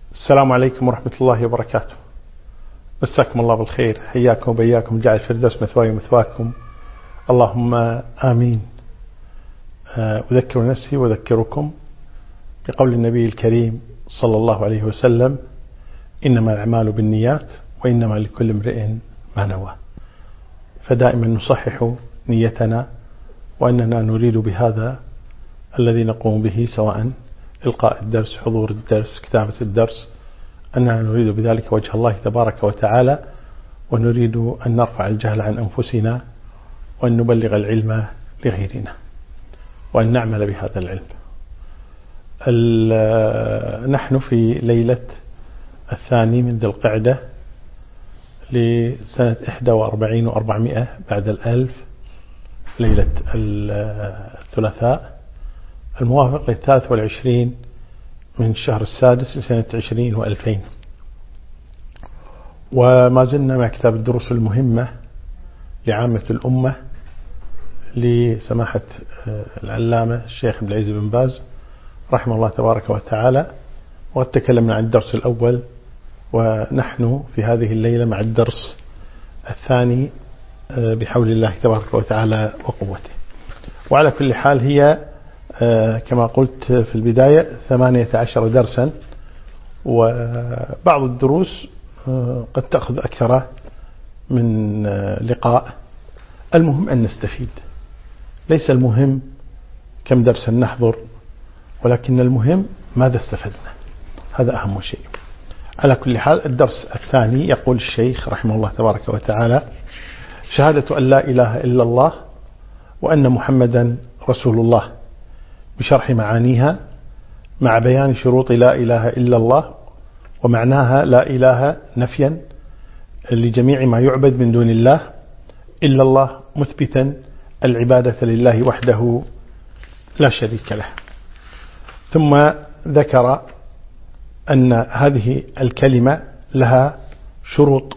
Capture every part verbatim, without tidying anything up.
السلام عليكم ورحمة الله وبركاته. مساكم الله بالخير، حياكم وبياكم، جعل الفردوس مثواي ومثواكم، اللهم آمين. أذكر نفسي وأذكركم بقول النبي الكريم صلى الله عليه وسلم: إنما الأعمال بالنيات وإنما لكل امرئ ما نوى. فدائما نصحح نيتنا وأننا نريد بهذا الذي نقوم به، سواء إلقاء الدرس، حضور الدرس، كتابة الدرس، أننا نريد بذلك وجه الله تبارك وتعالى، ونريد أن نرفع الجهل عن أنفسنا، وأن نبلغ العلم لغيرنا، وأن نعمل بهذا العلم. نحن في ليلة الثاني من ذي القعدة لسنة إحدى وأربعين وأربعمائة بعد الألف، ليلة الثلاثاء الموافق للثالث والعشرين من الشهر السادس لسنة عشرين وألفين. وما زلنا مع كتاب الدروس المهمة لعامة الأمة لسماحة العلامة الشيخ عبد العزيز بن باز رحمه الله تبارك وتعالى. وقد تكلمنا عن الدرس الأول، ونحن في هذه الليلة مع الدرس الثاني بحول الله تبارك وتعالى وقوته. وعلى كل حال هي كما قلت في البداية ثمانية عشر درسا، وبعض الدروس قد تأخذ أكثر من لقاء. المهم أن نستفيد، ليس المهم كم درسا نحضر، ولكن المهم ماذا استفدنا، هذا أهم شيء. على كل حال الدرس الثاني يقول الشيخ رحمه الله تبارك وتعالى: شهادة أن لا إله إلا الله وأن محمدا رسول الله، بشرح معانيها مع بيان شروط لا إله إلا الله ومعناها لا إله نفيا لجميع ما يعبد من دون الله إلا الله، مثبتا العبادة لله وحده لا شريك له. ثم ذكر أن هذه الكلمة لها شروط،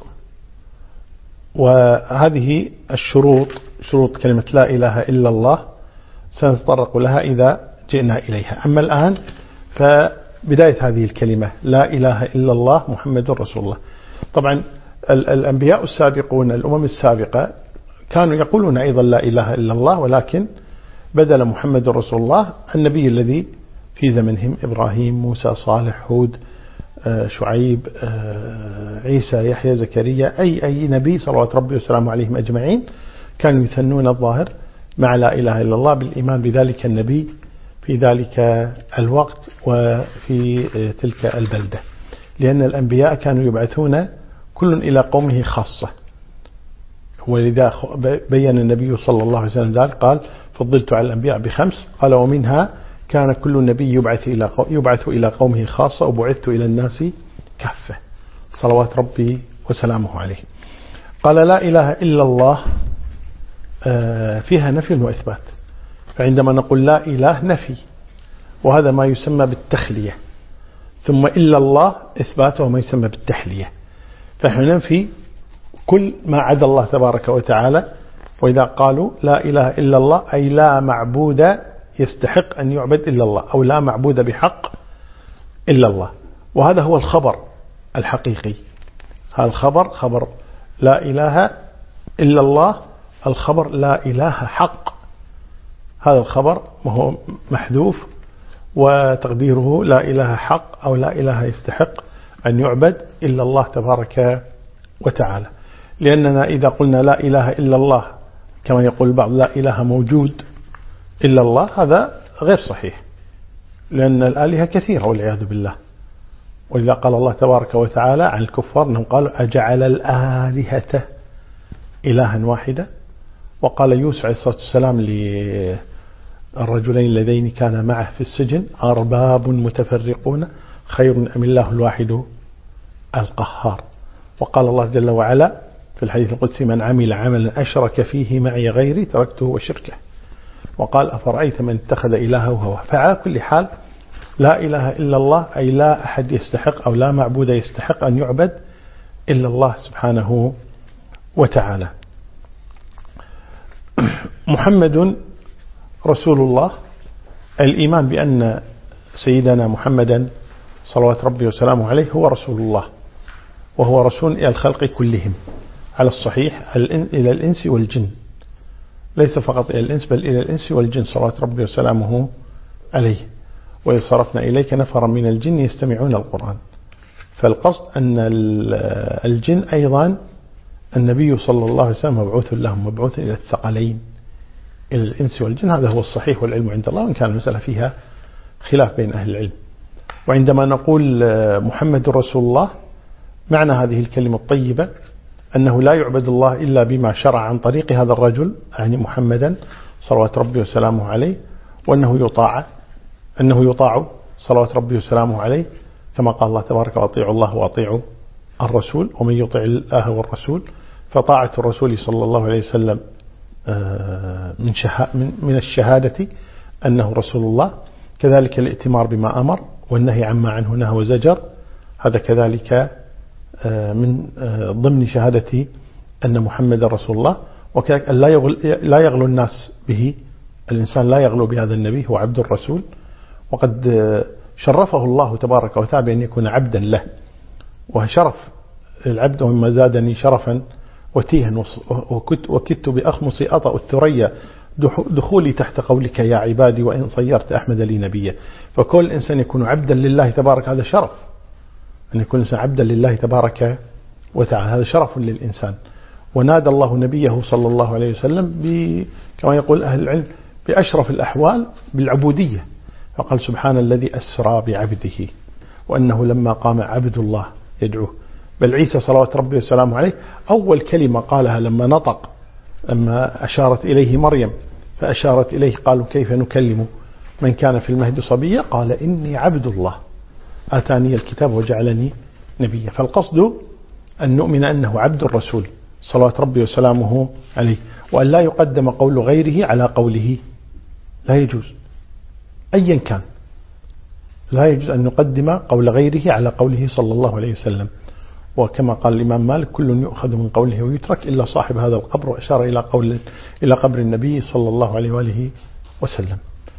وهذه الشروط شروط كلمة لا إله إلا الله سنتطرق لها إذا جئنا إليها. أما الآن فبداية هذه الكلمة لا إله إلا الله محمد رسول الله. طبعا الأنبياء السابقون، الأمم السابقة، كانوا يقولون أيضا لا إله إلا الله، ولكن بدل محمد رسول الله النبي الذي في زمنهم: إبراهيم، موسى، صالح، هود، شعيب، عيسى، يحيى، زكريا، أي أي نبي صلوات ربي وسلامه عليهم أجمعين، كانوا يثنون الظاهر مع لا إله إلا الله بالإيمان بذلك النبي في ذلك الوقت وفي تلك البلدة، لأن الأنبياء كانوا يبعثون كل إلى قومه خاصة. ولذا بيّن النبي صلى الله عليه وسلم ذلك، قال: فضلت على الأنبياء بخمس، قال: ومنها كان كل نبي يبعث إلى يبعث إلى قومه خاصة، وبعثت إلى الناس كافة، صلوات ربي وسلامه عليه. قال: لا إله إلا الله فيها نفي وإثبات. فعندما نقول لا إله نفي، وهذا ما يسمى بالتخلية، ثم إلا الله إثبات، وما يسمى بالتحلية. فنحن ننفي كل ما عدا الله تبارك وتعالى. وإذا قالوا لا إله إلا الله أي لا معبود يستحق أن يعبد إلا الله، أو لا معبود بحق إلا الله. وهذا هو الخبر الحقيقي. هذا الخبر خبر لا إله إلا الله، الخبر لا إله حق. هذا الخبر وهو محذوف، وتقديره لا إله حق أو لا إله يستحق أن يعبد إلا الله تبارك وتعالى. لأننا إذا قلنا لا إله إلا الله كما يقول البعض لا إله موجود إلا الله، هذا غير صحيح، لأن الآلهة كثيرة والعياذ بالله. ولذا قال الله تبارك وتعالى عن الكفار أنهم قالوا: أجعل الآلهة إلها واحدة. وقال يوسف عليه الصلاة والسلام للرجلين اللذين كان معه في السجن: أرباب متفرقون خير أم الله الواحد القهار. وقال الله جل وعلا في الحديث القدسي: من عمل عملا أشرك فيه معي غيري تركته وشركه. وقال: أفرأيت من اتخذ إلهه هواه. فعلى كل حال لا إله إلا الله أي لا أحد يستحق أو لا معبود يستحق أن يعبد إلا الله سبحانه وتعالى. محمد رسول الله، الإيمان بأن سيدنا محمدا صلوات ربي وسلامه عليه هو رسول الله، وهو رسول إلى الخلق كلهم على الصحيح إلى الإنس والجن، ليس فقط إلى الإنس بل إلى الإنس والجن صلوات ربي وسلامه عليه. وإذ صرفنا إليك نفرا من الجن يستمعون القرآن. فالقصد أن الجن أيضا النبي صلى الله عليه وسلم مبعوث لهم، مبعوث إلى الثقلين إلى الإنس والجن. هذا هو الصحيح والعلم عند الله، وإن كان المسألة فيها خلاف بين أهل العلم. وعندما نقول محمد رسول الله، معنى هذه الكلمة الطيبة أنه لا يعبد الله إلا بما شرع عن طريق هذا الرجل، يعني محمدا صلوات ربي وسلامه عليه، وأنه يطاع أنه يطاع صلوات ربي وسلامه عليه، كما قال الله تبارك: وأطيعوا الله وأطيعوا الرسول، ومن يطع الله والرسول فطاعة الرسول صلى الله عليه وسلم من, من الشهادة أنه رسول الله. كذلك الائتمار بما أمر والنهي عما عنه نهى وزجر، هذا كذلك من ضمن شهادة أن محمد رسول الله. وكذلك لا يغلو الناس به، الإنسان لا يغلو بهذا النبي، هو عبد الرسول، وقد شرفه الله تبارك وتعالى بأن يكون عبدا له، وشرف العبد ومما زادني شرفا وتيها وكدت بأخمصي أطأ الثريا دخولي تحت قولك يا عبادي وإن صيرت أحمد لي نبيا. فكل إنسان يكون عبدا لله تبارك، هذا شرف، أن يكون إنسان عبدا لله تبارك وتعالى، هذا شرف للإنسان. ونادى الله نبيه صلى الله عليه وسلم كما يقول أهل العلم بأشرف الأحوال بالعبودية، فقال: سبحان الذي أسرى بعبده، وأنه لما قام عبد الله يدعوه. بل عيسى صلوات ربي وسلامه عليه أول كلمة قالها لما نطق، لما أشارت إليه مريم فأشارت إليه قالوا: كيف نكلم من كان في المهد صبيا؟ قال: إني عبد الله آتاني الكتاب وجعلني نبيا. فالقصد أن نؤمن أنه عبد الرسول صلوات ربي وسلامه عليه، وأن لا يقدم قول غيره على قوله، لا يجوز أيا كان، لا يجوز أن نقدم قول غيره على قوله صلى الله عليه وسلم. وكما قال الإمام مالك: كل يؤخذ من قوله ويترك إلا صاحب هذا القبر، وأشار إلى قول إلى قبر النبي صلى الله عليه وآله وسلم.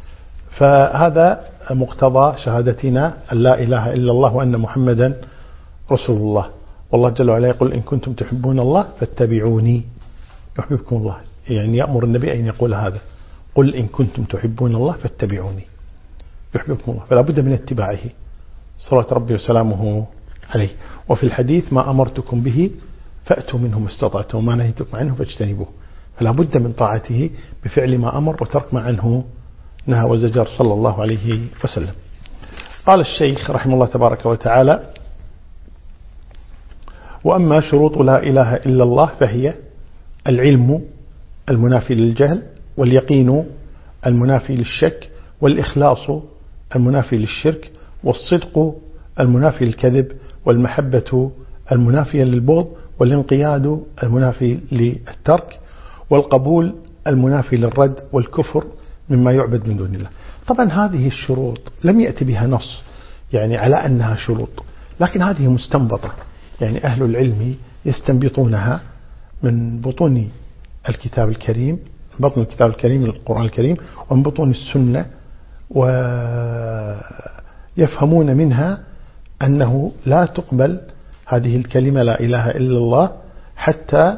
فهذا مقتضى شهادتنا أن لا إله إلا الله وأن محمدا رسول الله. والله جل وعلا يقول: إن كنتم تحبون الله فاتبعوني يحببكم الله، يعني يأمر النبي أن يقول هذا: قل إن كنتم تحبون الله فاتبعوني يحببكم الله. فلا بد من اتباعه صلوات ربي وسلامه عليه. وفي الحديث: ما أمرتكم به فأتوا منه ما استطعتم وما نهيتكم عنه فاجتنبوه. فلا بد من طاعته بفعل ما أمر وترك ما عنه نهى وزجر صلى الله عليه وسلم. قال الشيخ رحمه الله تبارك وتعالى: وأما شروط لا إله إلا الله فهي العلم المنافي للجهل، واليقين المنافي للشك، والإخلاص المنافي للشرك، والصدق المنافي للكذب، والمحبة المنافية للبغض، والانقياد المنافي للترك، والقبول المنافي للرد، والكفر مما يعبد من دون الله. طبعا هذه الشروط لم يأتي بها نص يعني على أنها شروط، لكن هذه مستنبطة، يعني أهل العلم يستنبطونها من بطون الكتاب الكريم، من بطن الكتاب الكريم من القرآن الكريم، ومن بطون السنة، ويفهمون منها أنه لا تقبل هذه الكلمة لا إله إلا الله حتى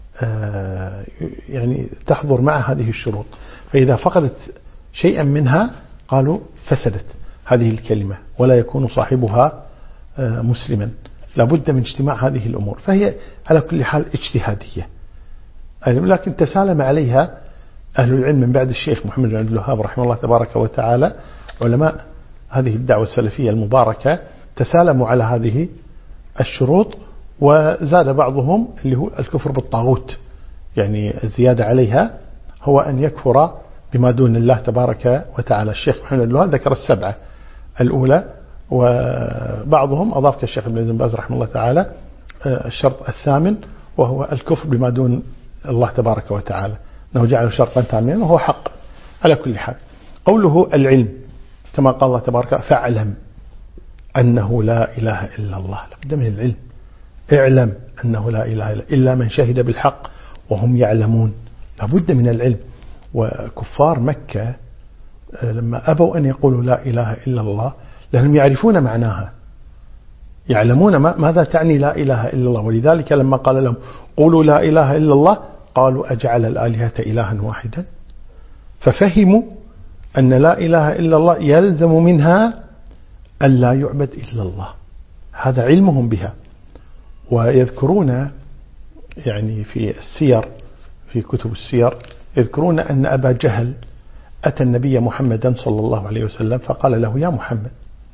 يعني تحضر مع هذه الشروط. فإذا فقدت شيئا منها قالوا فسدت هذه الكلمة ولا يكون صاحبها مسلما. لابد من اجتماع هذه الأمور، فهي على كل حال اجتهادية، لكن تسالم عليها أهل العلم من بعد الشيخ محمد بن عبد الوهاب رحمه الله تبارك وتعالى. علماء هذه الدعوة السلفية المباركة تسالموا على هذه الشروط، وزاد بعضهم اللي هو الكفر بالطاغوت، يعني الزيادة عليها هو أن يكفر بما دون الله تبارك وتعالى. الشيخ محمد بن الوهاب ذكر السبعة الأولى، وبعضهم أضاف كالشيخ ابن باز رحمه الله تعالى الشرط الثامن، وهو الكفر بما دون الله تبارك وتعالى، أنه جعله شرطا ثامنا وهو حق. على كل حال قوله العلم كما قال الله تبارك: فاعلم أنه لا إله إلا الله. لابد من العلم، اعلم أنه لا إله إلا, إلا من شهد بالحق وهم يعلمون. لابد من العلم. وكفار مكة لما أبوا أن يقولوا لا إله إلا الله لأنهم يعرفون معناها، يعلمون ماذا تعني لا إله إلا الله. ولذلك لما قال لهم قولوا لا إله إلا الله قالوا أجعل الآلهة إلها واحدا، ففهموا أن لا إله إلا الله يلزم منها أن لا يعبد إلا الله. هذا علمهم بها. ويذكرون يعني في السير، في كتب السير يذكرون أن أبا جهل أتى النبي محمدا صلى الله عليه وسلم فقال له يا محمد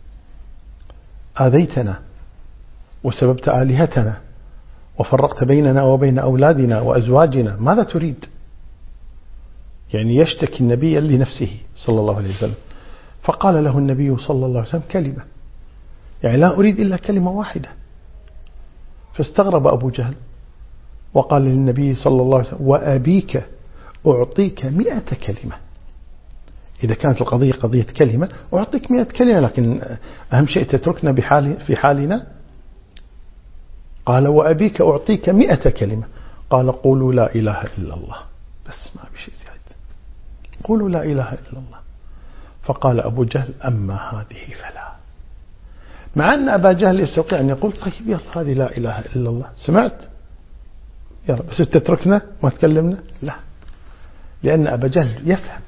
آذيتنا وسببت آلهتنا وفرقت بيننا وبين أولادنا وأزواجنا، ماذا تريد؟ يعني يشتكي النبي لنفسه صلى الله عليه وسلم. فقال له النبي صلى الله عليه وسلم كلمة، يعني لا أريد إلا كلمة واحدة. فاستغرب أبو جهل وقال للنبي صلى الله عليه وسلم وأبيك أعطيك مئة كلمة. إذا كانت القضية قضية كلمة أعطيك مئة كلمة، لكن أهم شيء تتركنا بحال في حالنا. قال وأبيك أعطيك مئة كلمة. قال قولوا لا إله إلا الله، بس ما بشيء زيادة، قولوا لا إله إلا الله. فقال أبو جهل أما هذه فلا، مع أن أبا جهل يستطيع أن يقول طيب يلا هذه لا إله إلا الله، سمعت يلا بس تتركنا ما تكلمنا. لا، لأن أبا جهل يفهم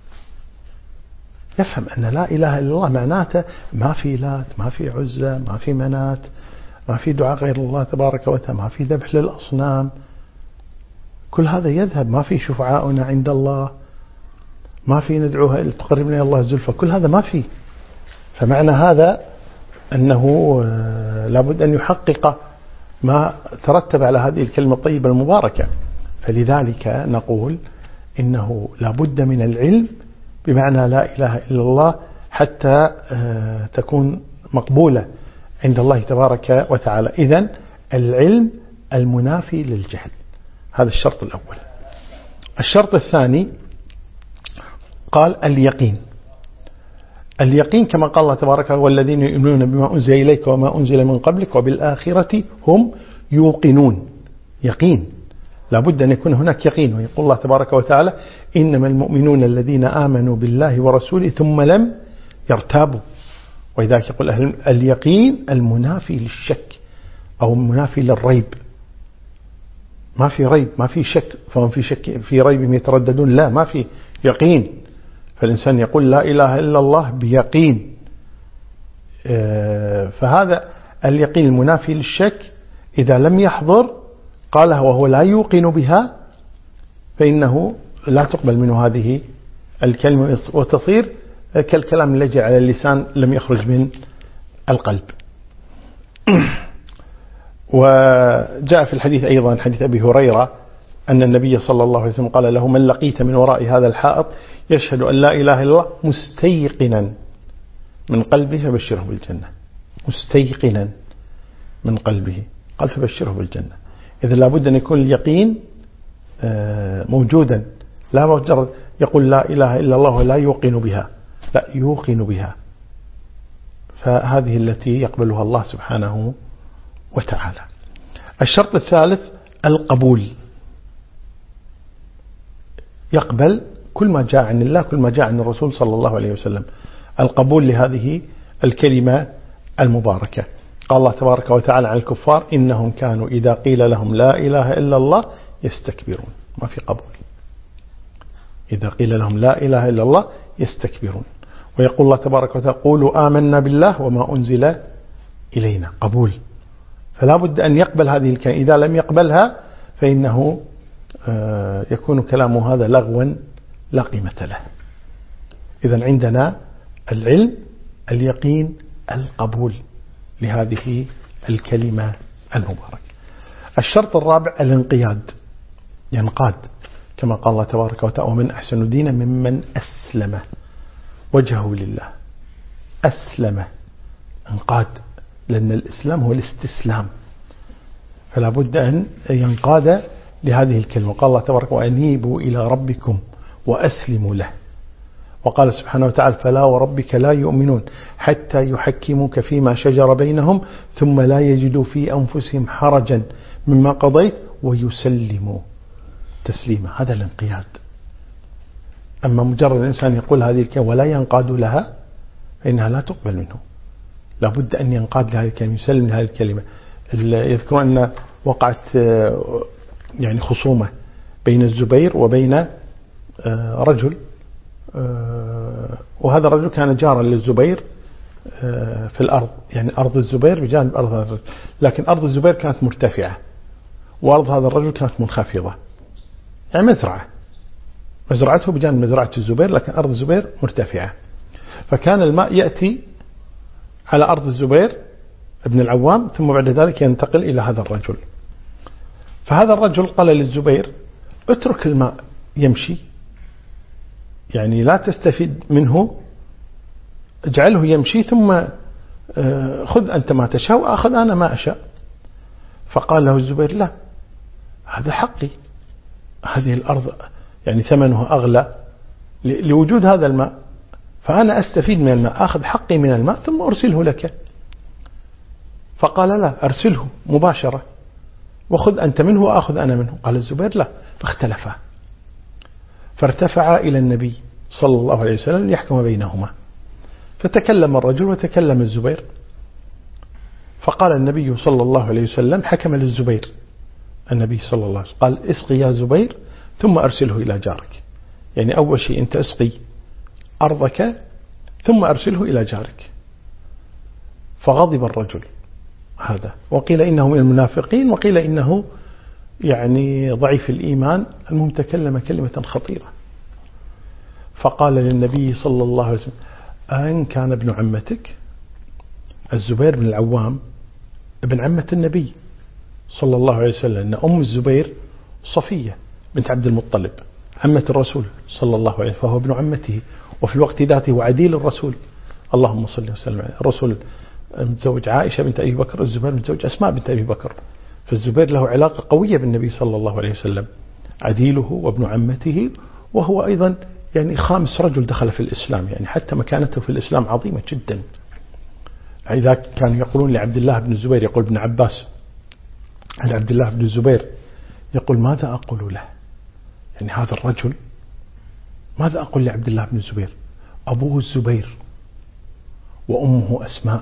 يفهم أن لا إله إلا الله معناته ما في لات، ما في عزة، ما في منات، ما في دعاء غير الله تبارك وتعالى، ما في ذبح للأصنام، كل هذا يذهب. ما في شفعاؤنا عند الله، ما في ندعوها لتقربنا إلى الله زلفى، كل هذا ما في. فمعنى هذا أنه لابد أن يحقق ما ترتب على هذه الكلمة الطيبة المباركة. فلذلك نقول إنه لابد من العلم بمعنى لا إله إلا الله حتى تكون مقبولة عند الله تبارك وتعالى. إذن العلم المنافي للجهل، هذا الشرط الأول. الشرط الثاني قال اليقين. اليقين كما قال الله تبارك والذين يؤمنون بما أنزل إليك وما أنزل من قبلك وبالآخرة هم يوقنون. يقين، لابد أن يكون هناك يقين. ويقول الله تبارك وتعالى إنما المؤمنون الذين آمنوا بالله ورسوله ثم لم يرتابوا. ولذلك يقول أهل اليقين المنافي للشك أو المنافي للريب. ما في ريب، ما في شك، فهم في شك في ريب يترددون، لا، ما في يقين. فالإنسان يقول لا إله إلا الله بيقين. فهذا اليقين المنافي للشك إذا لم يحضر قالها وهو لا يوقن بها فإنه لا تقبل منه هذه الكلمة وتصير كالكلام الذي على اللسان لم يخرج من القلب. وجاء في الحديث أيضا حديث أبي هريرة أن النبي صلى الله عليه وسلم قال له من لقيت من وراء هذا الحائط يشهد أن لا إله إلا الله مستيقنا من قلبه فبشره بالجنة. مستيقنا من قلبه قال فبشره بالجنة. إذا لابد أن يكون اليقين موجودا، لا مجرد يقول لا إله إلا الله ولا يوقن بها، لا، يوقن بها. فهذه التي يقبلها الله سبحانه وتعالى. الشرط الثالث القبول، يقبل كل ما جاء عن الله، كل ما جاء عن الرسول صلى الله عليه وسلم. القبول لهذه الكلمة المباركة. قال الله تبارك وتعالى عن الكفار إنهم كانوا إذا قيل لهم لا إله إلا الله يستكبرون. ما في قبول. إذا قيل لهم لا إله إلا الله يستكبرون. ويقول الله تبارك وتعالى قولوا آمنا بالله وما أنزل إلينا. قبول. فلا بد أن يقبل هذه الكلمة. إذا لم يقبلها فإنه يكون كلامه هذا لغوا لا قيمة له. إذن عندنا العلم، اليقين، القبول لهذه الكلمة المباركة. الشرط الرابع الانقياد، ينقاد كما قال الله تبارك وتعالى ومن أحسن دينا ممن أسلم وجهه لله. أسلم، انقاد، لأن الإسلام هو الاستسلام، فلا بد أن ينقاد لهذه الكلمة. قال الله تبارك وأنيبوا إلى ربكم وأسلموا له. وقال سبحانه وتعالى فلا وربك لا يؤمنون حتى يحكموك فيما شجر بينهم ثم لا يجدوا في أنفسهم حرجا مما قضيت ويسلموا تسليما. هذا الانقياد. أما مجرد الإنسان يقول هذه الكلمة ولا ينقاد لها فإنها لا تقبل منه. لابد أن ينقاد لهذه الكلمة، يسلم لهذه الكلمة. يذكر أن وقعت يعني خصومة بين الزبير وبين رجل، وهذا الرجل كان جارا للزبير في الأرض، يعني أرض الزبير بجانب أرض هذا الرجل، لكن أرض الزبير كانت مرتفعة وأرض هذا الرجل كانت منخفضة، يعني مزرعة، مزرعته بجانب مزرعة الزبير، لكن أرض الزبير مرتفعة. فكان الماء يأتي على أرض الزبير ابن العوام ثم بعد ذلك ينتقل إلى هذا الرجل. فهذا الرجل قال للزبير اترك الماء يمشي، يعني لا تستفيد منه، اجعله يمشي ثم خذ أنت ما تشاء وأخذ أنا ما أشاء. فقال له الزبير لا، هذا حقي، هذه الأرض يعني ثمنها أغلى لوجود هذا الماء، فأنا أستفيد من الماء، أخذ حقي من الماء ثم أرسله لك. فقال لا، أرسله مباشرة وخذ أنت منه وأخذ أنا منه. قال الزبير لا، فاختلفا، فارتفعا إلى النبي صلى الله عليه وسلم ليحكم بينهما. فتكلم الرجل وتكلم الزبير، فقال النبي صلى الله عليه وسلم حكم للزبير النبي صلى الله عليه وسلم قال اسقي يا زبير ثم أرسله إلى جارك، يعني أول شيء أنت اسقي أرضك ثم أرسله إلى جارك. فغضب الرجل هذا، وقيل إنه من المنافقين وقيل إنه يعني ضعيف الإيمان، المهم تكلم كلمة خطيرة. فقال للنبي صلى الله عليه وسلم أن كان ابن عمتك؟ الزبير بن العوام ابن عمة النبي صلى الله عليه وسلم، أن أم الزبير صفية بنت عبد المطلب عمة الرسول صلى الله عليه وسلم، فهو ابن عمته وفي الوقت ذاته وعديل الرسول اللهم صل وسلم عليه. الرسول متزوج عائشة بنت أبي بكر، الزبير متزوج أسماء بنت أبي بكر، فالزبير له علاقة قوية بالنبي صلى الله عليه وسلم، عديله وابن عمته، وهو أيضا يعني خامس رجل دخل في الإسلام، يعني حتى مكانته في الإسلام عظيمة جدا. إذا كانوا يقولون لعبد الله بن الزبير، يقول ابن عباس عن عبد الله بن الزبير يقول ماذا أقول له، يعني هذا الرجل ماذا أقول لعبد الله بن الزبير؟ أبوه الزبير وأمه أسماء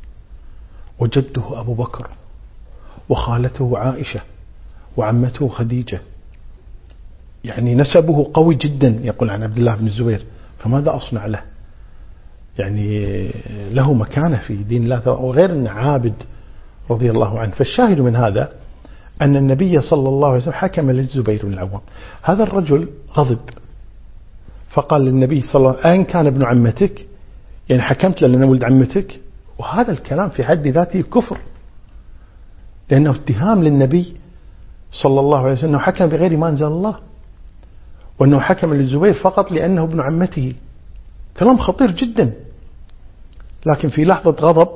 وجده أبو بكر وخالته عائشة وعمته خديجة، يعني نسبه قوي جدا يقول عن عبد الله بن الزبير، فماذا أصنع له؟ يعني له مكانة في دين الله، وغير أنه عابد رضي الله عنه. فالشاهد من هذا أن النبي صلى الله عليه وسلم حكم للزبير بن العوام. هذا الرجل غضب فقال للنبي صلى الله عليه وسلم أن كان ابن عمتك، يعني حكمت لأنه ولد عمتك، وهذا الكلام في حد ذاته كفر، لأنه اتهام للنبي صلى الله عليه وسلم أنه حكم بغير ما أنزل الله، وأنه حكم للزبير فقط لأنه ابن عمته، كلام خطير جدا. لكن في لحظة غضب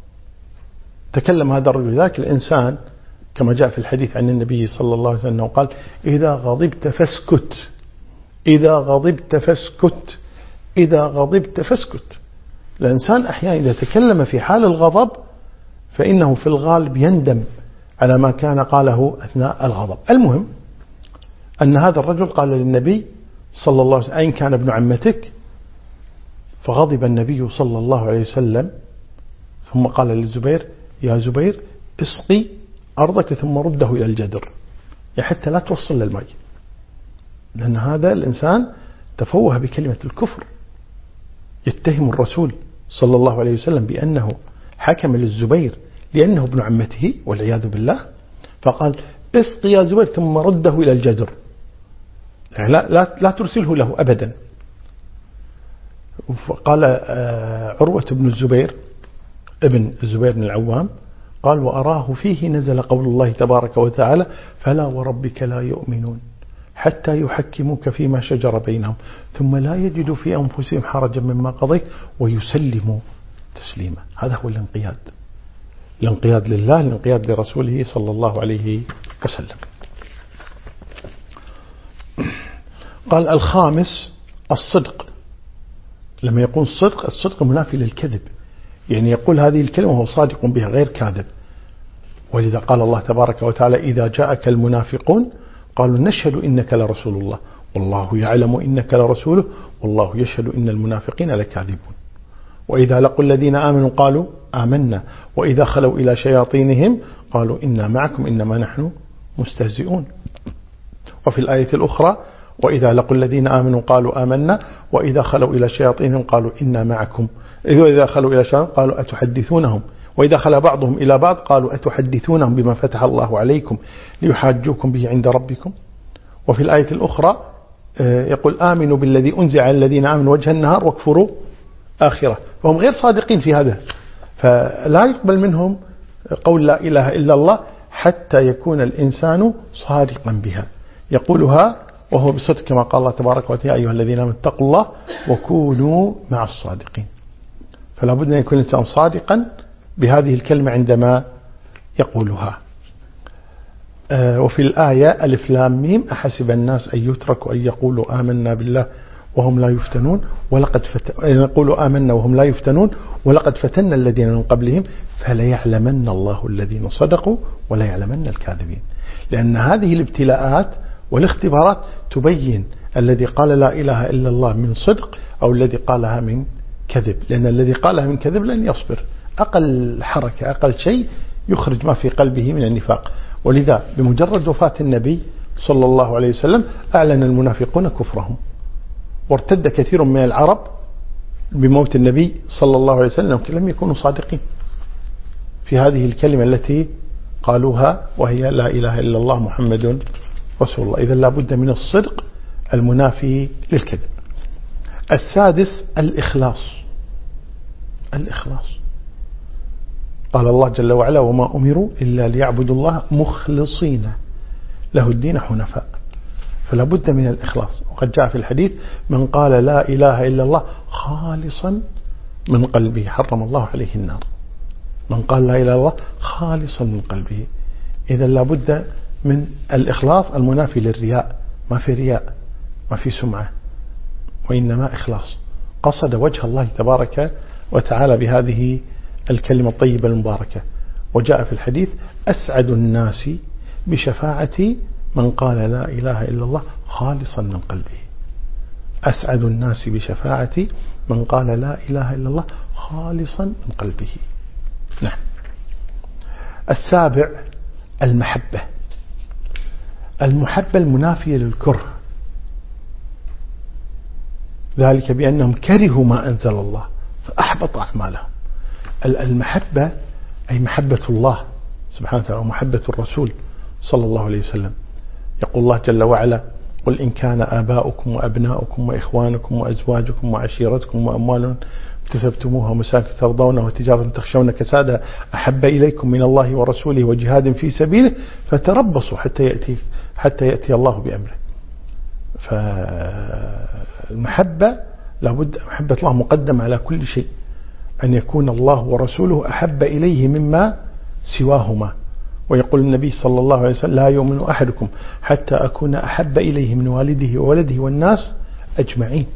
تكلم هذا الرجل. ذاك الإنسان كما جاء في الحديث عن النبي صلى الله عليه وسلم أنه قال إذا غضبت فاسكت، إذا غضبت فاسكت، إذا غضبت فاسكت. الإنسان أحيانا إذا تكلم في حال الغضب فإنه في الغالب يندم على ما كان قاله أثناء الغضب. المهم أن هذا الرجل قال للنبي صلى الله عليه وسلم أين كان ابن عمتك؟ فغضب النبي صلى الله عليه وسلم ثم قال للزبير يا زبير اسقي أرضك ثم رده إلى الجدر، حتى لا توصل للماء، لأن هذا الإنسان تفوه بكلمة الكفر، يتهم الرسول صلى الله عليه وسلم بأنه حكم للزبير لأنه ابن عمته والعياذ بالله، فقال اسقي يا زبير ثم رده إلى الجدر، يعني لا, لا, لا ترسله له أبدا. فقال عروة بن الزبير ابن الزبير بن العوام قال وأراه فيه نزل قول الله تبارك وتعالى فلا وربك لا يؤمنون حتى يحكموك فيما شجر بينهم ثم لا يجدوا في أنفسهم حرجا مما قضيت ويسلموا تسليما. هذا هو الانقياد، الانقياد لله، الانقياد لرسوله صلى الله عليه وسلم. قال الخامس الصدق. لما يقول الصدق، الصدق منافي للكذب، يعني يقول هذه الكلمة وهو صادق بها غير كاذب. ولذا قال الله تبارك وتعالى إذا جاءك المنافقون قالوا نشهد إنك لرسول الله والله يعلم إنك لرسوله والله يشهد إن المنافقين لكاذبون. وإذا لقوا الذين آمنوا قالوا آمنا وإذا خلوا إلى شياطينهم قالوا إنا معكم إنما نحن مستهزئون. وفي الآية الأخرى وإذا لقوا الذين آمنوا قالوا آمنا وإذا خلوا إلى شياطينهم قالوا إنا معكم إذا خلوا إلى شياطينهم قالوا أتحدثونهم وإذا خلا بعضهم إلى بعض قالوا أتحدثونهم بما فتح الله عليكم ليحاجوكم به عند ربكم. وفي الآية الأخرى يقول آمنوا بالذي أنزل على الذين آمنوا وجه النهار واكفروا آخرة، فهم غير صادقين في هذا، فلا يقبل منهم قول لا إله إلا الله حتى يكون الإنسان صادقا بها يقولها وهو بصدق كما قال الله تبارك وتعالى أيها الذين آمنوا اتقوا الله وكونوا مع الصادقين. فلا بد أن يكون الإنسان صادقا بهذه الكلمة عندما يقولها. وفي الآية ألف لام ميم أحسب الناس أن يتركوا أن يقولوا آمنا بالله وهم لا يفتنون ولقد فت... يقولوا آمنا وهم لا يفتنون ولقد فتنا الذين من قبلهم فليعلمن الله الذين صدقوا ولا يعلمن الكاذبين. لأن هذه الابتلاءات والاختبارات تبين الذي قال لا إله إلا الله من صدق أو الذي قالها من كذب، لأن الذي قالها من كذب لن يصبر، أقل حركة أقل شيء يخرج ما في قلبه من النفاق. ولذا بمجرد وفاة النبي صلى الله عليه وسلم أعلن المنافقون كفرهم، وارتد كثير من العرب بموت النبي صلى الله عليه وسلم لم يكونوا صادقين في هذه الكلمة التي قالوها وهي لا إله إلا الله محمد رسول الله. إذا لابد من الصدق المنافي للكذب. السادس الإخلاص. الإخلاص قال الله جل وعلا وما أمروا إلا ليعبدوا الله مخلصين له الدين حنفاء، فلا بد من الإخلاص. وقد جاء في الحديث من قال لا إله إلا الله خالصا من قلبه حرم الله عليه النار. من قال لا إله إلا الله خالصا من قلبه. إذا لا بد من الإخلاص المنافي للرياء، ما في رياء ما في سمعة، وإنما إخلاص قصد وجه الله تبارك وتعالى بهذه الكلمة الطيبة المباركة. وجاء في الحديث أسعد الناس بشفاعتي من قال لا إله إلا الله خالصا من قلبه. أسعد الناس بشفاعتي من قال لا إله إلا الله خالصا من قلبه. نعم. السابع المحبة. المحبة المنافية للكره، ذلك بأنهم كرهوا ما أنزل الله فأحبط أعمالهم. المحبة أي محبة الله سبحانه وتعالى ومحبة الرسول صلى الله عليه وسلم. يقول الله جل وعلا قل إن كان آباؤكم وأبناؤكم وإخوانكم وأزواجكم وعشيرتكم وأموال اكتسبتموها ومساكن ترضونها وتجارة تخشون كسادها أحب إليكم من الله ورسوله وجهاد في سبيله فتربصوا حتى يأتي حتى يأتي الله بأمره. فالمحبة لابد محبة الله مقدمة على كل شيء، أن يكون الله ورسوله أحب إليه مما سواهما. ويقول النبي صلى الله عليه وسلم لا يؤمن أحدكم حتى أكون أحب إليه من والده وولده والناس أجمعين.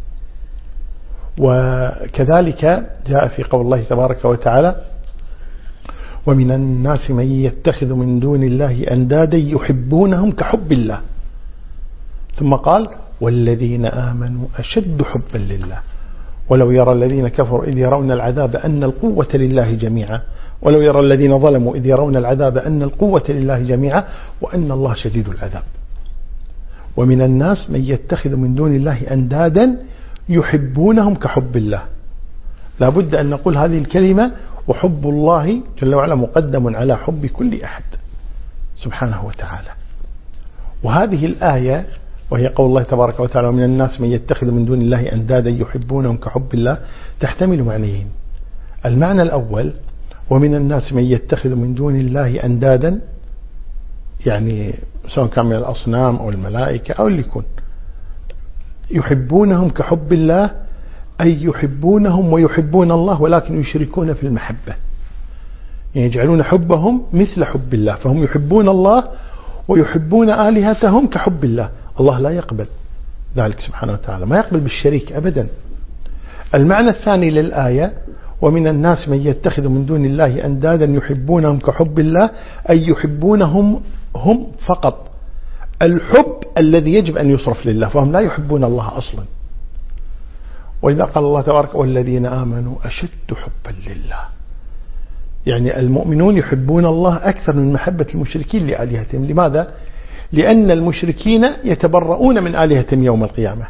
وكذلك جاء في قول الله تبارك وتعالى ومن الناس من يتخذ من دون الله أندادا يحبونهم كحب الله، ثم قال والذين آمنوا أشد حبا لله ولو يرى الذين كفروا إذ يرون العذاب أن القوة لله جميعا ولو يرى الذين ظلموا إذ يرون العذاب أن القوة لله جميعا وأن الله شديد العذاب. ومن الناس من يتخذ من دون الله أندادا يحبونهم كحب الله. لا بد أن نقول هذه الكلمة وحب الله جل وعلا مقدم على حب كل أحد سبحانه وتعالى. وهذه الآية وهي قول الله تبارك وتعالى ومن الناس من يتخذ من دون الله أندادا يحبونهم كحب الله تحتمل معنيين. المعنى الأول ومن الناس من يتخذ من دون الله أندادا، يعني سواء كان من الأصنام أو الملائكة أو اللي يكون، يحبونهم كحب الله أي يحبونهم ويحبون الله ولكن يشركون في المحبة، يعني يجعلون حبهم مثل حب الله، فهم يحبون الله ويحبون آلهتهم كحب الله. الله لا يقبل ذلك سبحانه وتعالى، ما يقبل بالشريك أبدا. المعنى الثاني للآية ومن الناس من يتخذ من دون الله أندادا يحبونهم كحب الله أي يحبونهم هم فقط الحب الذي يجب أن يصرف لله، فهم لا يحبون الله أصلا. وإذا قال الله تبارك والذين آمنوا أشد حبا لله، يعني المؤمنون يحبون الله أكثر من محبة المشركين لآلهتهم. لماذا؟ لأن المشركين يتبرؤون من آلهتهم يوم القيامة.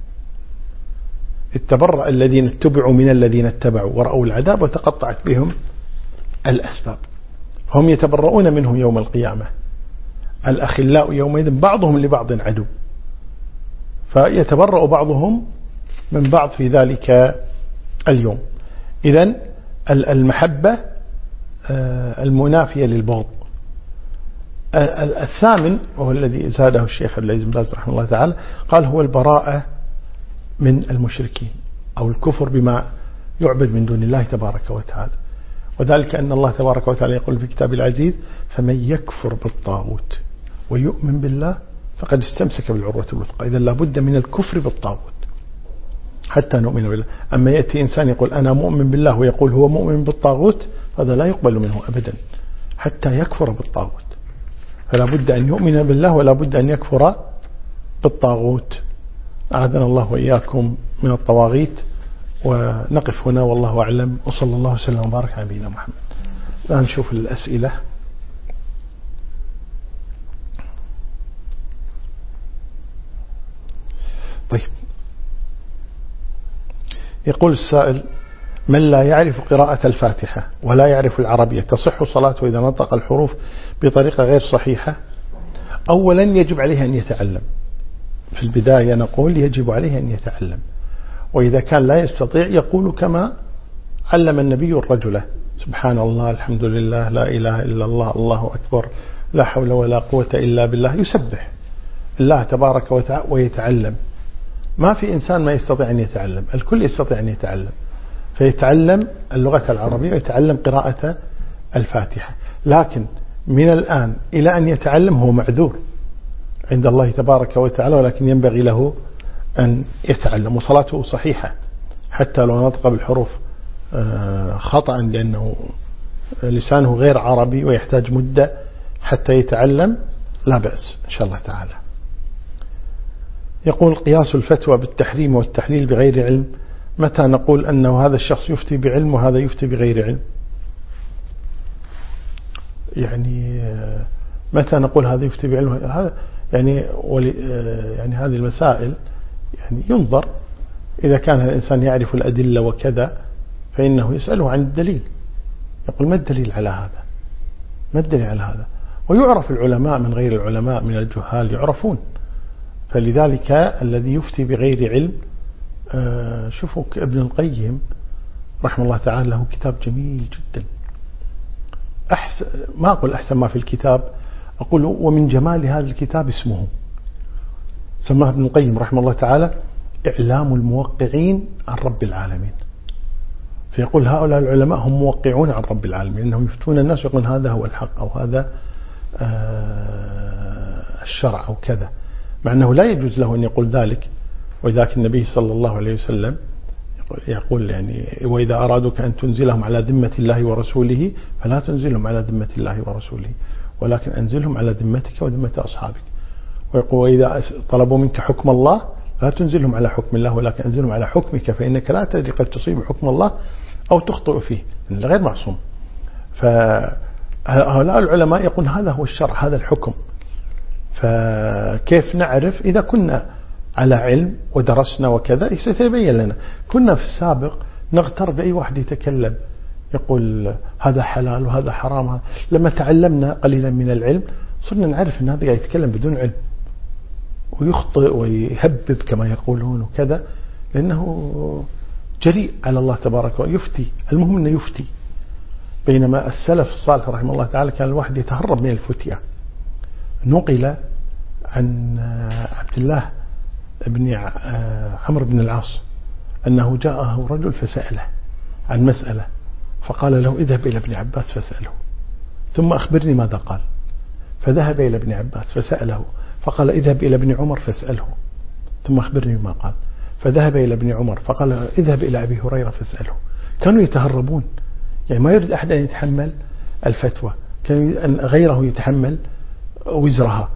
اتبرأ الذين اتبعوا من الذين اتبعوا ورأوا العذاب وتقطعت بهم الأسباب، هم يتبرؤون منهم يوم القيامة. الأخلاء يومئذ بعضهم لبعض عدو، فيتبرأ بعضهم من بعض في ذلك اليوم. إذن المحبة المنافية للبغض. الثامن وهو الذي زاده الشيخ عبد العزيز بن باز رحمه الله تعالى، قال هو البراءة من المشركين أو الكفر بما يعبد من دون الله تبارك وتعالى. وذلك أن الله تبارك وتعالى يقول في كتاب العزيز فمن يكفر بالطاغوت ويؤمن بالله فقد استمسك بالعروة الوثقى. إذا لابد من الكفر بالطاغوت حتى نؤمن بالله. أما يأتي إنسان يقول أنا مؤمن بالله ويقول هو مؤمن بالطاغوت، هذا لا يقبل منه أبدا حتى يكفر بالطاغوت. فلا بد أن يؤمن بالله ولا بد أن يكفر بالطاغوت. أعاذنا الله وإياكم من الطواغيت. ونقف هنا والله أعلم، وصلى الله وسلم وبارك على نبينا محمد. الآن نشوف الأسئلة. طيب، يقول السائل من لا يعرف قراءة الفاتحة ولا يعرف العربية تصح صلاته إذا نطق الحروف بطريقة غير صحيحة؟ أولا يجب عليه أن يتعلم. في البداية نقول يجب عليه أن يتعلم، وإذا كان لا يستطيع يقول كما علم النبي الرجل سبحان الله الحمد لله لا إله إلا الله الله أكبر لا حول ولا قوة إلا بالله، يسبح الله تبارك وتعالى ويتعلم. ما في إنسان ما يستطيع أن يتعلم، الكل يستطيع أن يتعلم، فيتعلم اللغة العربية ويتعلم قراءة الفاتحة. لكن من الآن إلى أن يتعلم هو معذور عند الله تبارك وتعالى، ولكن ينبغي له أن يتعلم، وصلاته صحيحة حتى لو نطق بالحروف خطأ، لأنه لسانه غير عربي ويحتاج مدة حتى يتعلم، لا بأس إن شاء الله تعالى. يقول قياس الفتوى بالتحريم والتحليل بغير علم، متى نقول أنه هذا الشخص يفتي بعلم وهذا يفتي بغير علم؟ يعني متى نقول هذا يفتي بعلم هذا يعني يعني هذه المسائل يعني ينظر، إذا كان الإنسان يعرف الأدلة وكذا فإنه يسأله عن الدليل، يقول ما الدليل على هذا، ما الدليل على هذا، ويعرف العلماء من غير العلماء من الجهال يعرفون. فلذلك الذي يفتي بغير علم، شوفوا ابن القيم رحمه الله تعالى له كتاب جميل جدا، أحسن ما أقول أحسن ما في الكتاب، أقول ومن جمال هذا الكتاب اسمه، سماه ابن القيم رحمه الله تعالى إعلام الموقعين عن رب العالمين. فيقول هؤلاء العلماء هم موقعون عن رب العالمين، إنهم يفتون الناس يقولون هذا هو الحق أو هذا الشرع أو كذا، مع أنه لا يجوز له أن يقول ذلك. وذاك النبي صلى الله عليه وسلم يقول يعني وإذا أرادوك أن تنزلهم على ذمة الله ورسوله فلا تنزلهم على ذمة الله ورسوله، ولكن أنزلهم على ذمتك وذمة أصحابك. ويقول وإذا طلبوا منك حكم الله لا تنزلهم على حكم الله ولكن أنزلهم على حكمك، فإنك لا تدري قد تصيب حكم الله أو تخطئ فيه، غير معصوم. فهؤلاء العلماء يقول هذا هو الشرع، هذا الحكم. فكيف نعرف؟ إذا كنا على علم ودرسنا وكذا سيتبين لنا. كنا في السابق نغتر بأي واحد يتكلم يقول هذا حلال وهذا حرام. لما تعلمنا قليلا من العلم صرنا نعرف أن هذا يتكلم بدون علم ويخطئ ويهبب كما يقولون وكذا، لأنه جريء على الله تبارك ويفتي، المهم أنه يفتي. بينما السلف الصالح رحمه الله تعالى كان الواحد يتهرب من الفتية. نقل عن عبد الله بن عمرو بن العاص أنه جاءه رجل فسأله عن مسألة، فقال له اذهب إلى ابن عباس فاسأله ثم أخبرني ماذا قال. فذهب إلى ابن عباس فسأله فقال اذهب إلى ابن عمر فاسأله ثم أخبرني ما قال. فذهب إلى ابن عمر فقال اذهب إلى أبي هريرة فاسأله. كانوا يتهربون، يعني ما يريد أحد أن يتحمل الفتوى، كان أن غيره يتحمل وزرها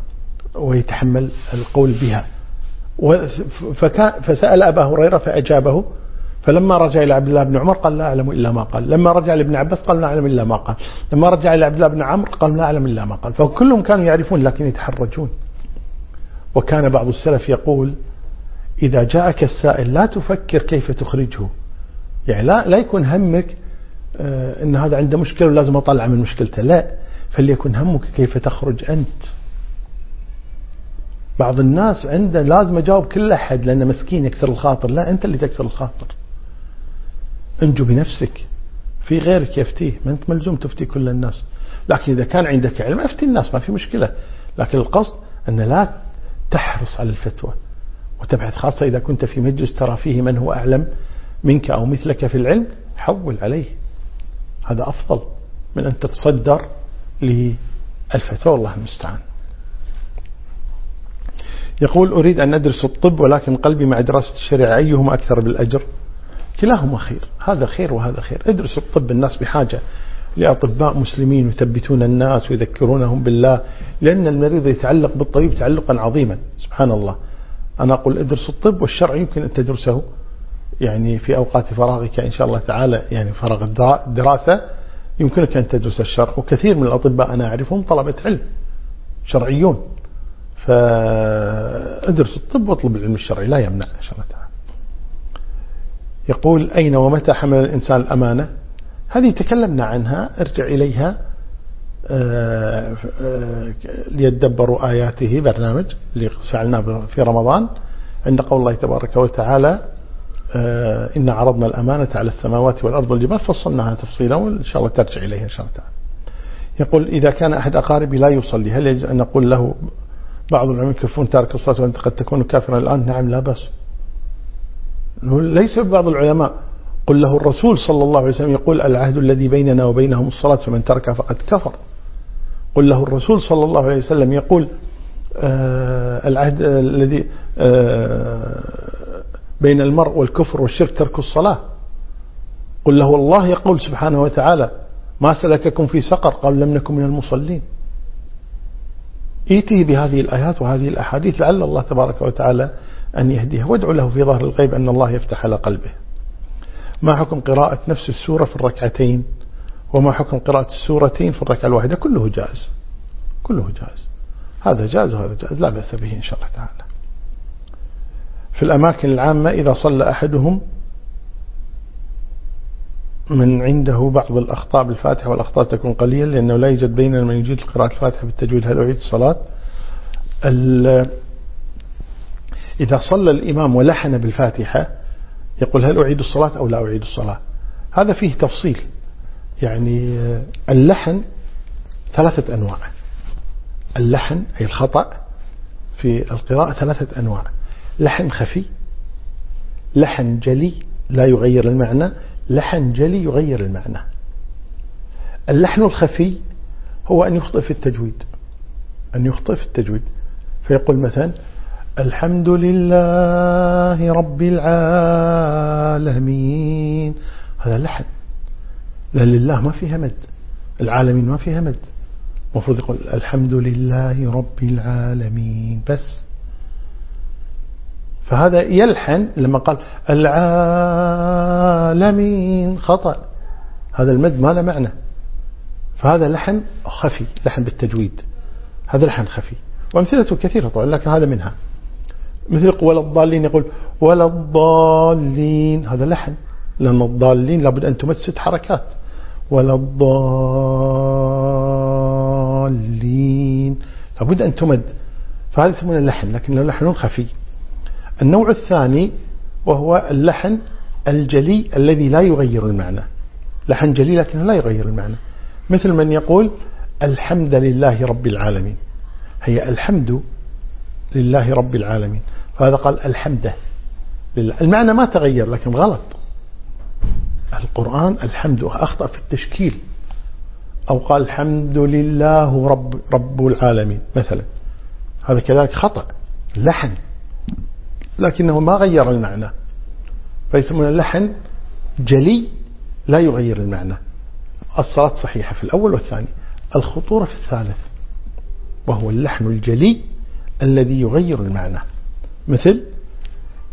ويتحمل القول بها. فسأل أبا هريرة فأجابه فلما رجع إلى عبد الله بن عمر قال لا أعلم إلا ما قال، لما رجع لابن عباس قال لا أعلم إلا ما قال، لما رجع إلى عبد الله بن عمرو قال لا أعلم إلا ما قال. فكلهم كانوا يعرفون لكن يتحرجون. وكان بعض السلف يقول إذا جاءك السائل لا تفكر كيف تخرجه، يعني لا, لا يكون همك آه إن هذا عنده مشكلة ولازم أطلع من مشكلته، لا، فليكن همك كيف تخرج أنت. بعض الناس عنده لازم أجاوب كل أحد لأنه مسكين يكسر الخاطر، لا، أنت اللي تكسر الخاطر. انجو بنفسك، في غيرك يفتيه، ما أنت ملزوم تفتي كل الناس. لكن إذا كان عندك علم افتي الناس ما في مشكلة، لكن القصد أن لا تحرص على الفتوى وتبحث، خاصة إذا كنت في مجلس ترى فيه من هو أعلم منك أو مثلك في العلم، حول عليه، هذا أفضل من أن تتصدر للفتوى، والله المستعان. يقول أريد أن أدرس الطب ولكن قلبي مع دراسة الشريعة، أيهما أكثر بالأجر؟ كلاهما خير، هذا خير وهذا خير. ادرس الطب، الناس بحاجة لأطباء مسلمين يثبتون الناس ويذكرونهم بالله، لأن المريض يتعلق بالطبيب تعلقا عظيما سبحان الله. أنا أقول ادرس الطب، والشرع يمكن أن تدرسه يعني في أوقات فراغك إن شاء الله تعالى، يعني فراغ الدراسة يمكنك أن تدرس الشرع. وكثير من الأطباء أنا أعرفهم طلبة علم شرعيون، فادرس الطب واطلب العلم الشرعي لا يمنع إن شاء الله تعالى. يقول أين ومتى حمل الإنسان الأمانة؟ هذه تكلمنا عنها، ارجع إليها ليتدبروا آياته، برنامج اللي فعلناه في رمضان عند قول الله تبارك وتعالى إن عرضنا الأمانة على السماوات والأرض والجبال، فصلناها تفصيلا وإن شاء الله ترجع إليها إن شاء الله تعالى. يقول إذا كان أحد أقاربي لا يصلي هل يجب أن نقول له بعض العلماء يكفون تارك الصلاة وأنت قد تكون كافرا الآن؟ نعم لا بأس. ليس بعض العلماء، قل له الرسول صلى الله عليه وسلم يقول العهد الذي بيننا وبينهم الصلاة فمن تركها فقد كفر. قل له الرسول صلى الله عليه وسلم يقول آه العهد الذي آه بين المرء والكفر والشرك ترك الصلاة. قل له الله يقول سبحانه وتعالى ما سلككم في سقر؟ قال لم نكن من المصلين. ائتي بهذه الآيات وهذه الأحاديث لعل الله تبارك وتعالى أن يهديه، وادعو له في ظهر الغيب أن الله يفتح على قلبه. ما حكم قراءة نفس السورة في الركعتين؟ وما حكم قراءة السورتين في الركعة الواحدة؟ كله جائز، كله جائز، هذا جائز وهذا جائز، لا بأس به إن شاء الله تعالى. في الأماكن العامة إذا صلى أحدهم من عنده بعض الأخطاء بالفاتحة والأخطاء تكون قليلا لأنه لا يوجد بيننا من يجيد قراءة الفاتحة بالتجويد، هل أعيد الصلاة؟ إذا صلى الإمام ولحن بالفاتحة يقول هل أعيد الصلاة أو لا أعيد الصلاة؟ هذا فيه تفصيل، يعني اللحن ثلاثة أنواع. اللحن أي الخطأ في القراءة ثلاثة أنواع: لحن خفي، لحن جلي لا يغير المعنى، لحن جلي يغير المعنى. اللحن الخفي هو أن يخطئ في التجويد، أن يخطئ في التجويد فيقول مثلا الحمد لله رب العالمين، هذا لحن، لا لله ما فيها مد، العالمين ما فيها مد، المفروض يقول الحمد لله رب العالمين بس. فهذا يلحن لما قال العالمين، خطأ، هذا المد ما له معنى، فهذا لحن خفي، لحن بالتجويد، هذا لحن خفي. وأمثلته كثيرة طبعا لكن هذا منها. مثل ولا الضالين يقول ولا الضالين، هذا لحن، لأن الضالين لابد أن تمد ست حركات، ولا الضالين لابد أن تمد، فهذا يسمونه اللحن لكنه لحن خفي. النوع الثاني وهو اللحن الجلي الذي لا يغير المعنى، لحن جلي لكنه لا يغير المعنى، مثل من يقول الحمد لله رب العالمين، هي الحمد لله رب العالمين، فهذا قال الحمد لله، المعنى ما تغير لكن غلط. القرآن الحمد أخطأ في التشكيل، أو قال الحمد لله رب, رب العالمين مثلا، هذا كذلك خطأ، لحن لكنه ما غير المعنى، فيسمونه اللحن جلي لا يغير المعنى. الصلاة صحيحة في الأول والثاني. الخطورة في الثالث وهو اللحن الجلي الذي يغير المعنى، مثل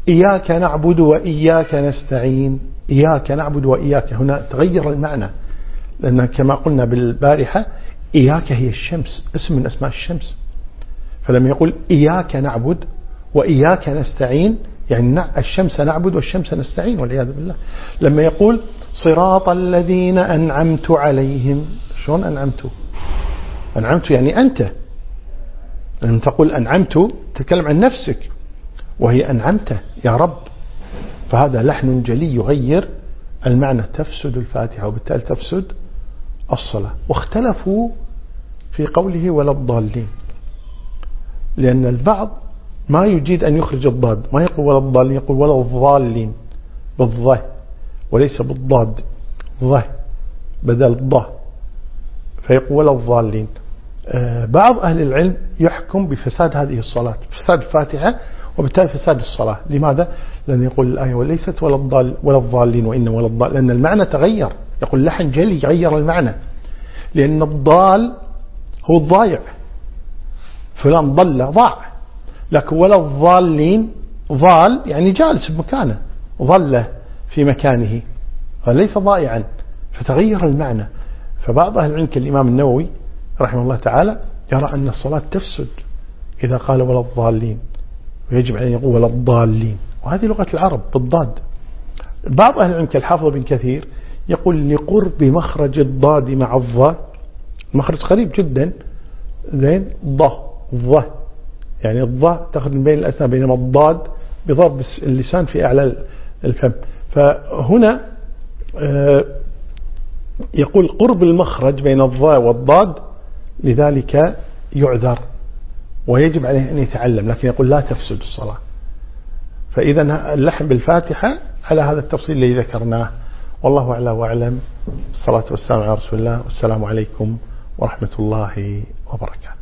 إياك نعبد وإياك نستعين، إياك نعبد وإياك، هنا تغير المعنى، لأن كما قلنا بالبارحة إياك هي الشمس، اسم من أسماء الشمس، فلما يقول إياك نعبد وإياك نستعين يعني الشمس نعبد والشمس نستعين والعياذ بالله. لما يقول صراط الذين أنعمت عليهم، شلون أنعمت؟ أنعمت يعني أنت، لما تقول أنعمت تتكلم عن نفسك، وهي أنعمت يا رب، فهذا لحن جلي يغير المعنى، تفسد الفاتحة وبالتالي تفسد الصلاة. واختلفوا في قوله ولا الضالين، لأن البعض ما يجيد أن يخرج الضاد، ما يقول ولا الضالين، يقول ولا الضالين بالضه وليس بالضاد، ضه بدل الضه، فيقول ولا الضالين. بعض أهل العلم يحكم بفساد هذه الصلاة، فساد الفاتحة وبالتالي فساد الصلاة. لماذا؟ لأن يقول الآية وليست ولا الضال ولا الضالين وإن ولا الضال، لأن المعنى تغير، يقول لحن جلي يغير المعنى، لأن الضال هو الضايع، فلان ضل ضاع، لكن ولا الضالين ضال يعني جالس بمكانه، ظل في مكانه فليس ضائعا، فتغير المعنى. فبعض أهل العلم كالإمام النووي رحمه الله تعالى يرى أن الصلاة تفسد إذا قال ولا الضالين، ويجب أن يقول ولا الضالين، وهذه لغة العرب بالضاد. بعض أهل العلم كالحافظ بن كثير يقول لقرب مخرج الضاد مع الضاء، المخرج قريب جدا، زين، ضه ضه يعني الضاء تأخذ من بين الأسنان، بينما الضاد بضرب اللسان في أعلى الفم. فهنا يقول قرب المخرج بين الضاء والضاد، لذلك يعذر ويجب عليه أن يتعلم، لكن يقول لا تفسد الصلاة. فإذا اللحن بالفاتحة على هذا التفصيل الذي ذكرناه، والله أعلى وأعلم. الصلاة والسلام على رسول الله، والسلام عليكم ورحمة الله وبركاته.